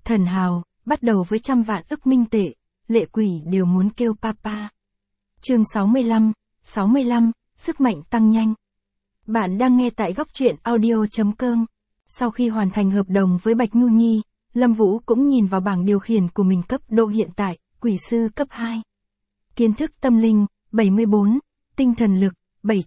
Thần hào, bắt đầu với trăm vạn ức minh tệ, lệ quỷ đều muốn kêu papa. Chương 65, sức mạnh tăng nhanh. Bạn đang nghe tại góc truyện audio.com. Sau khi hoàn thành hợp đồng với Bạch Ngưu Nhi, Lâm Vũ cũng nhìn vào bảng điều khiển của mình cấp độ hiện tại, quỷ sư cấp 2. Kiến thức tâm linh, 74, tinh thần lực,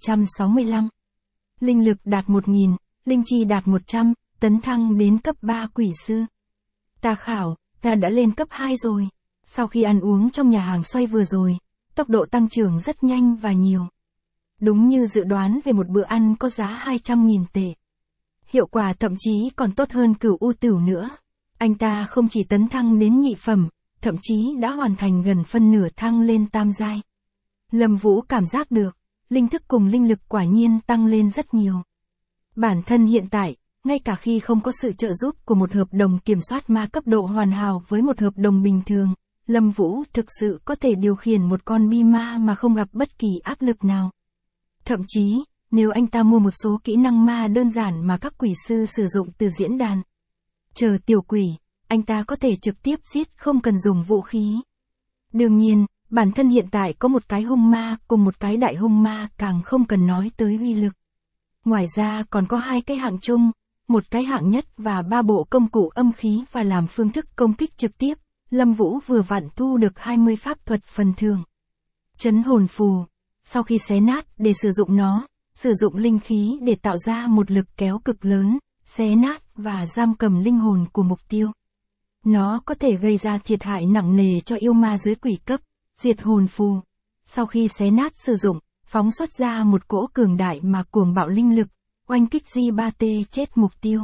765. Linh lực đạt 1000, linh chi đạt 100, tấn thăng đến cấp 3 quỷ sư. Ta khảo, ta đã lên cấp 2 rồi. Sau khi ăn uống trong nhà hàng xoay vừa rồi, tốc độ tăng trưởng rất nhanh và nhiều. Đúng như dự đoán về một bữa ăn có giá 200.000 tệ. Hiệu quả thậm chí còn tốt hơn Cửu U Tửu nữa. Anh ta không chỉ tấn thăng đến nhị phẩm, thậm chí đã hoàn thành gần phân nửa thăng lên tam giai. Lâm Vũ cảm giác được, linh thức cùng linh lực quả nhiên tăng lên rất nhiều. Bản thân hiện tại, ngay cả khi không có sự trợ giúp của một hợp đồng kiểm soát ma cấp độ hoàn hảo với một hợp đồng bình thường, Lâm Vũ thực sự có thể điều khiển một con bi ma mà không gặp bất kỳ áp lực nào. Thậm chí, nếu anh ta mua một số kỹ năng ma đơn giản mà các quỷ sư sử dụng từ diễn đàn. Chờ tiểu quỷ, anh ta có thể trực tiếp giết không cần dùng vũ khí. Đương nhiên, bản thân hiện tại có một cái hung ma cùng một cái đại hung ma càng không cần nói tới uy lực. Ngoài ra còn có 2 cái hạng chung, một cái hạng nhất và 3 bộ công cụ âm khí và làm phương thức công kích trực tiếp. Lâm Vũ vừa vặn thu được 20 pháp thuật phần thưởng. Chấn hồn phù. Sau khi xé nát để sử dụng nó, sử dụng linh khí để tạo ra một lực kéo cực lớn, xé nát và giam cầm linh hồn của mục tiêu. Nó có thể gây ra thiệt hại nặng nề cho yêu ma dưới quỷ cấp. Diệt hồn phù. Sau khi xé nát sử dụng, phóng xuất ra một cỗ cường đại mà cuồng bạo linh lực, oanh kích J3T chết mục tiêu.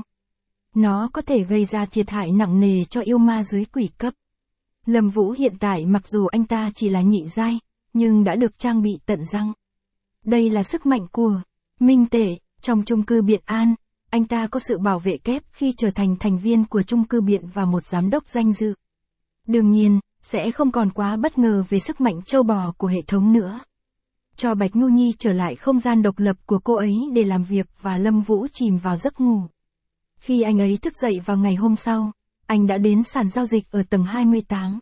Nó có thể gây ra thiệt hại nặng nề cho yêu ma dưới quỷ cấp. Lâm Vũ hiện tại mặc dù anh ta chỉ là nhị giai, nhưng đã được trang bị tận răng. Đây là sức mạnh của minh tệ. Trong chung cư Biện An, anh ta có sự bảo vệ kép khi trở thành thành viên của chung cư Biện và một giám đốc danh dự. Đương nhiên, sẽ không còn quá bất ngờ về sức mạnh trâu bò của hệ thống nữa. Cho Bạch Ngưu Nhi trở lại không gian độc lập của cô ấy để làm việc và Lâm Vũ chìm vào giấc ngủ. Khi anh ấy thức dậy vào ngày hôm sau, anh đã đến sàn giao dịch ở tầng 28.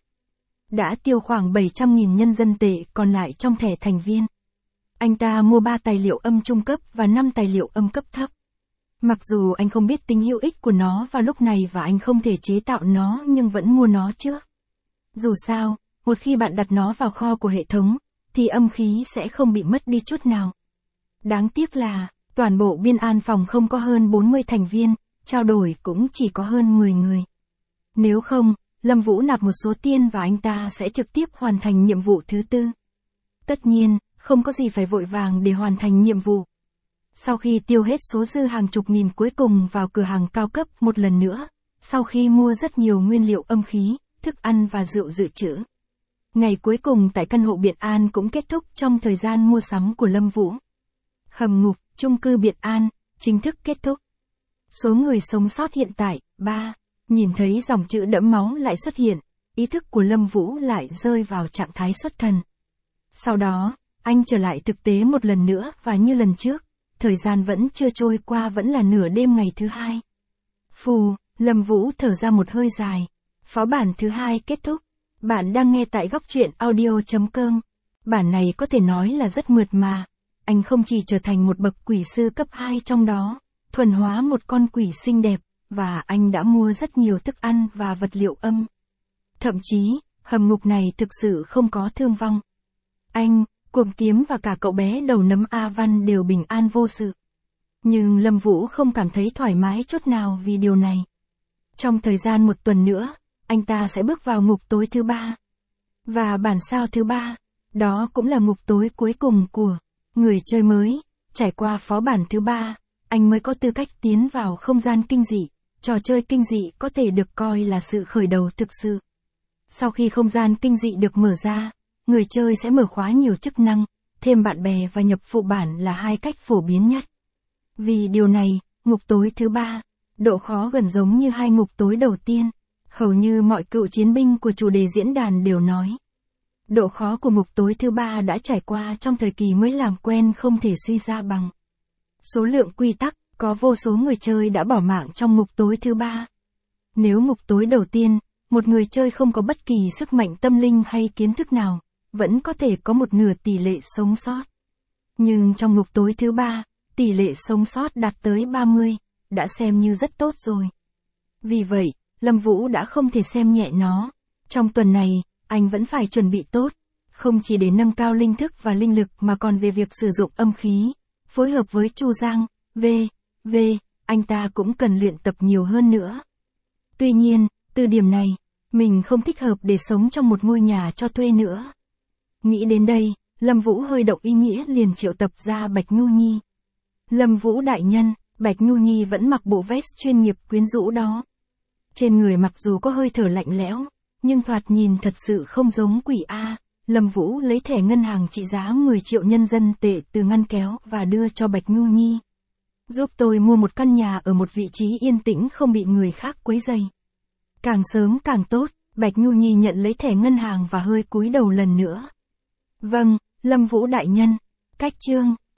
Đã tiêu khoảng 700.000 nhân dân tệ còn lại trong thẻ thành viên. Anh ta mua 3 tài liệu âm trung cấp và 5 tài liệu âm cấp thấp. Mặc dù anh không biết tính hữu ích của nó vào lúc này và anh không thể chế tạo nó nhưng vẫn mua nó trước. Dù sao, một khi bạn đặt nó vào kho của hệ thống, thì âm khí sẽ không bị mất đi chút nào. Đáng tiếc là, toàn bộ Biên An phòng không có hơn 40 thành viên, trao đổi cũng chỉ có hơn 10 người. Nếu không, Lâm Vũ nạp một số tiền và anh ta sẽ trực tiếp hoàn thành nhiệm vụ thứ 4. Tất nhiên, không có gì phải vội vàng để hoàn thành nhiệm vụ. Sau khi tiêu hết số dư hàng chục nghìn cuối cùng vào cửa hàng cao cấp một lần nữa, sau khi mua rất nhiều nguyên liệu âm khí, thức ăn và rượu dự trữ. Ngày cuối cùng tại căn hộ Biện An cũng kết thúc trong thời gian mua sắm của Lâm Vũ. Hầm ngục, chung cư Biện An, chính thức kết thúc. Số người sống sót hiện tại, 3. Nhìn thấy dòng chữ đẫm máu lại xuất hiện, ý thức của Lâm Vũ lại rơi vào trạng thái xuất thần. Sau đó, anh trở lại thực tế một lần nữa và như lần trước, thời gian vẫn chưa trôi qua vẫn là nửa đêm ngày thứ 2. Phù, Lâm Vũ thở ra một hơi dài. Phó bản thứ 2 kết thúc. Bạn đang nghe tại góc truyện audio.com. Bản này có thể nói là rất mượt mà. Anh không chỉ trở thành một bậc quỷ sư cấp 2 trong đó, thuần hóa một con quỷ xinh đẹp, và anh đã mua rất nhiều thức ăn và vật liệu âm. Thậm chí, hầm ngục này thực sự không có thương vong. Anh, Cuồng Kiếm và cả cậu bé đầu nấm A Văn đều bình an vô sự. Nhưng Lâm Vũ không cảm thấy thoải mái chút nào vì điều này. Trong thời gian một tuần nữa, anh ta sẽ bước vào ngục tối thứ 3. Và bản sao thứ 3, đó cũng là ngục tối cuối cùng của người chơi mới. Trải qua phó bản thứ 3, anh mới có tư cách tiến vào không gian kinh dị. Trò chơi kinh dị có thể được coi là sự khởi đầu thực sự. Sau khi không gian kinh dị được mở ra, người chơi sẽ mở khóa nhiều chức năng, thêm bạn bè và nhập phụ bản là 2 cách phổ biến nhất. Vì điều này, ngục tối thứ 3, độ khó gần giống như 2 ngục tối đầu tiên. Hầu như mọi cựu chiến binh của chủ đề diễn đàn đều nói. Độ khó của ngục tối thứ 3 đã trải qua trong thời kỳ mới làm quen không thể suy ra bằng. Số lượng quy tắc, có vô số người chơi đã bỏ mạng trong ngục tối thứ 3. Nếu ngục tối đầu tiên, một người chơi không có bất kỳ sức mạnh tâm linh hay kiến thức nào, vẫn có thể có một nửa tỷ lệ sống sót. Nhưng trong ngục tối thứ 3, tỷ lệ sống sót đạt tới 30, đã xem như rất tốt rồi. Vì vậy, Lâm Vũ đã không thể xem nhẹ nó. Trong tuần này, anh vẫn phải chuẩn bị tốt, không chỉ để nâng cao linh thức và linh lực mà còn về việc sử dụng âm khí, phối hợp với Chu Giang, anh ta cũng cần luyện tập nhiều hơn nữa. Tuy nhiên, từ điểm này, mình không thích hợp để sống trong một ngôi nhà cho thuê nữa. Nghĩ đến đây, Lâm Vũ hơi động ý nghĩa liền triệu tập ra Bạch Nhu Nhi. Lâm Vũ đại nhân, Bạch Nhu Nhi vẫn mặc bộ vest chuyên nghiệp quyến rũ đó. Trên người mặc dù có hơi thở lạnh lẽo, nhưng thoạt nhìn thật sự không giống quỷ A. Lâm Vũ lấy thẻ ngân hàng trị giá 10 triệu nhân dân tệ từ ngăn kéo và đưa cho Bạch Nhu Nhi. Giúp tôi mua một căn nhà ở một vị trí yên tĩnh không bị người khác quấy rầy. Càng sớm càng tốt, Bạch Nhu Nhi nhận lấy thẻ ngân hàng và hơi cúi đầu lần nữa. Vâng, Lâm Vũ đại nhân. Cách chương